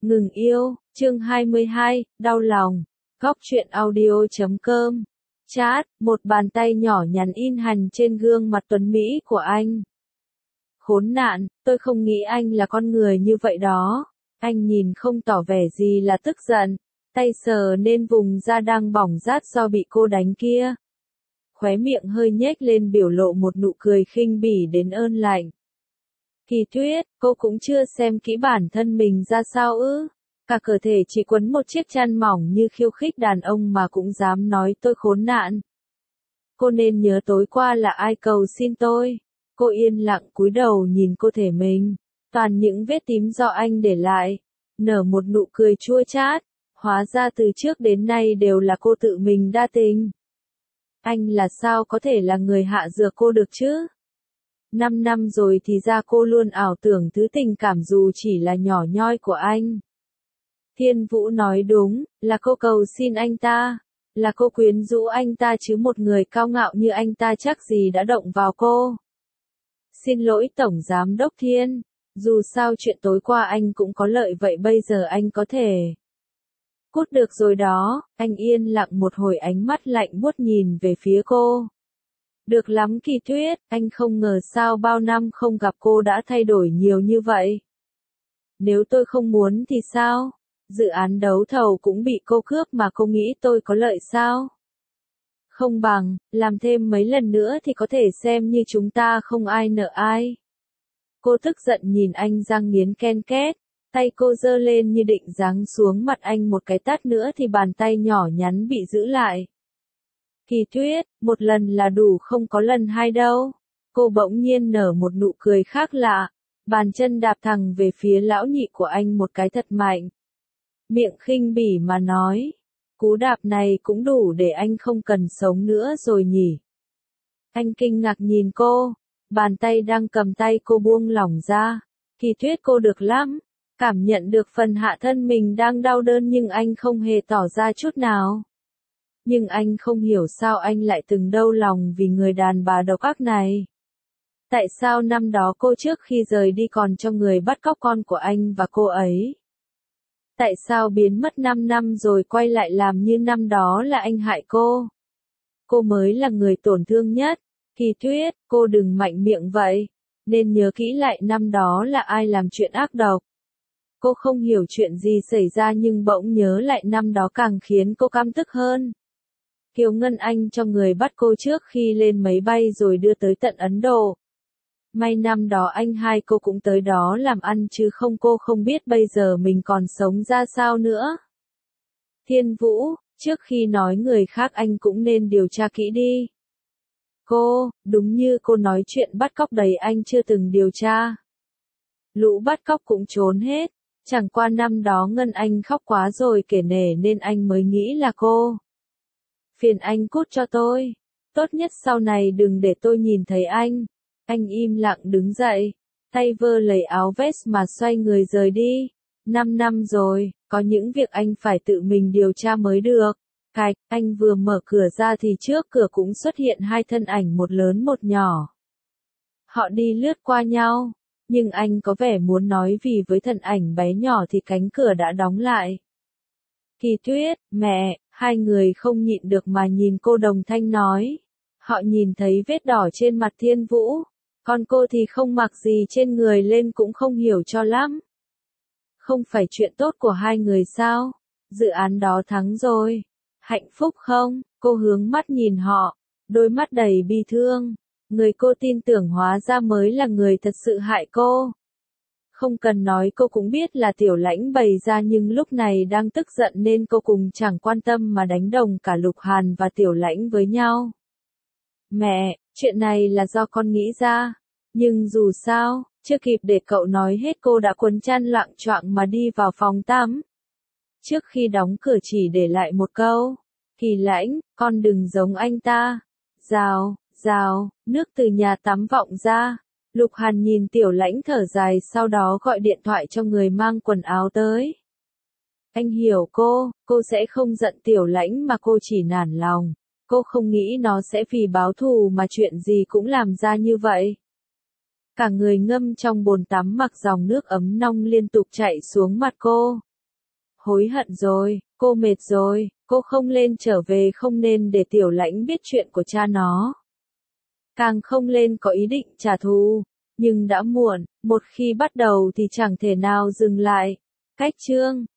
Ngừng yêu, chương 22, đau lòng. Góc truyện audio.com. Chat, một bàn tay nhỏ nhắn in hành trên gương mặt tuấn Mỹ của anh. Khốn nạn, tôi không nghĩ anh là con người như vậy đó. Anh nhìn không tỏ vẻ gì là tức giận, tay sờ lên vùng da đang bỏng rát do bị cô đánh kia. Khóe miệng hơi nhếch lên biểu lộ một nụ cười khinh bỉ đến ơn lạnh. Kỳ Tuyết, cô cũng chưa xem kỹ bản thân mình ra sao ư? Cả cơ thể chỉ quấn một chiếc chăn mỏng như khiêu khích đàn ông mà cũng dám nói tôi khốn nạn. Cô nên nhớ tối qua là ai cầu xin tôi. Cô yên lặng cúi đầu nhìn cơ thể mình, toàn những vết tím do anh để lại, nở một nụ cười chua chát. Hóa ra từ trước đến nay đều là cô tự mình đa tình. Anh là sao có thể là người hạ dược cô được chứ? 5 năm rồi thì ra cô luôn ảo tưởng thứ tình cảm dù chỉ là nhỏ nhoi của anh. Thiên Vũ nói đúng, là cô cầu xin anh ta, là cô quyến rũ anh ta chứ một người cao ngạo như anh ta chắc gì đã động vào cô. Xin lỗi Tổng Giám đốc Thiên, dù sao chuyện tối qua anh cũng có lợi vậy bây giờ anh có thể. Cút được rồi đó, anh yên lặng một hồi ánh mắt lạnh buốt nhìn về phía cô. Được lắm Kỳ Tuyết, anh không ngờ sao bao năm không gặp cô đã thay đổi nhiều như vậy. Nếu tôi không muốn thì sao? Dự án đấu thầu cũng bị cô cướp mà cô nghĩ tôi có lợi sao? Không bằng, làm thêm mấy lần nữa thì có thể xem như chúng ta không ai nợ ai. Cô tức giận nhìn anh răng nghiến ken két, tay cô giơ lên như định giáng xuống mặt anh một cái tát nữa thì bàn tay nhỏ nhắn bị giữ lại. Kỳ Tuyết, một lần là đủ không có lần hai đâu. Cô bỗng nhiên nở một nụ cười khác lạ, bàn chân đạp thẳng về phía lão nhị của anh một cái thật mạnh. Miệng khinh bỉ mà nói, cú đạp này cũng đủ để anh không cần sống nữa rồi nhỉ. Anh kinh ngạc nhìn cô, bàn tay đang cầm tay cô buông lỏng ra. Kỳ Tuyết cô được lắm, cảm nhận được phần hạ thân mình đang đau đớn nhưng anh không hề tỏ ra chút nào. Nhưng anh không hiểu sao anh lại từng đau lòng vì người đàn bà độc ác này. Tại sao năm đó cô trước khi rời đi còn cho người bắt cóc con của anh và cô ấy? Tại sao biến mất 5 năm rồi quay lại làm như năm đó là anh hại cô? Cô mới là người tổn thương nhất. Kỳ Tuyết, cô đừng mạnh miệng vậy. Nên nhớ kỹ lại năm đó là ai làm chuyện ác độc. Cô không hiểu chuyện gì xảy ra nhưng bỗng nhớ lại năm đó càng khiến cô căm tức hơn. Kiều Ngân Anh cho người bắt cô trước khi lên máy bay rồi đưa tới tận Ấn Độ. May năm đó anh hai cô cũng tới đó làm ăn chứ không cô không biết bây giờ mình còn sống ra sao nữa. Thiên Vũ, trước khi nói người khác anh cũng nên điều tra kỹ đi. Cô, đúng như cô nói chuyện bắt cóc đấy anh chưa từng điều tra. Lũ bắt cóc cũng trốn hết, chẳng qua năm đó Ngân Anh khóc quá rồi kể nể nên anh mới nghĩ là cô. Phiền anh cút cho tôi, tốt nhất sau này đừng để tôi nhìn thấy anh. Anh im lặng đứng dậy, tay vơ lấy áo vest mà xoay người rời đi. 5 năm rồi, có những việc anh phải tự mình điều tra mới được. Cạch, anh vừa mở cửa ra thì trước cửa cũng xuất hiện hai thân ảnh một lớn một nhỏ. Họ đi lướt qua nhau, nhưng anh có vẻ muốn nói vì với thân ảnh bé nhỏ thì cánh cửa đã đóng lại. Kỳ Tuyết, mẹ, hai người không nhịn được mà nhìn cô đồng thanh nói. Họ nhìn thấy vết đỏ trên mặt Thiên Vũ, còn cô thì không mặc gì trên người lên cũng không hiểu cho lắm. Không phải chuyện tốt của hai người sao? Dự án đó thắng rồi. Hạnh phúc không? Cô hướng mắt nhìn họ, đôi mắt đầy bi thương. Người cô tin tưởng hóa ra mới là người thật sự hại cô. Không cần nói cô cũng biết là Tiểu Lãnh bày ra nhưng lúc này đang tức giận nên cô cùng chẳng quan tâm mà đánh đồng cả Lục Hàn và Tiểu Lãnh với nhau. Mẹ, chuyện này là do con nghĩ ra. Nhưng dù sao, chưa kịp để cậu nói hết cô đã quấn chăn loạng choạng mà đi vào phòng tắm. Trước khi đóng cửa chỉ để lại một câu. Kỳ Lãnh, con đừng giống anh ta. Rào, rào, nước từ nhà tắm vọng ra. Lục Hàn nhìn Tiểu Lãnh thở dài sau đó gọi điện thoại cho người mang quần áo tới. Anh hiểu cô sẽ không giận Tiểu Lãnh mà cô chỉ nản lòng. Cô không nghĩ nó sẽ vì báo thù mà chuyện gì cũng làm ra như vậy. Cả người ngâm trong bồn tắm mặc dòng nước ấm nong liên tục chảy xuống mặt cô. Hối hận rồi, cô mệt rồi, cô không lên trở về, không nên để Tiểu Lãnh biết chuyện của cha nó. Càng không lên có ý định trả thù, nhưng đã muộn, một khi bắt đầu thì chẳng thể nào dừng lại. Cách chương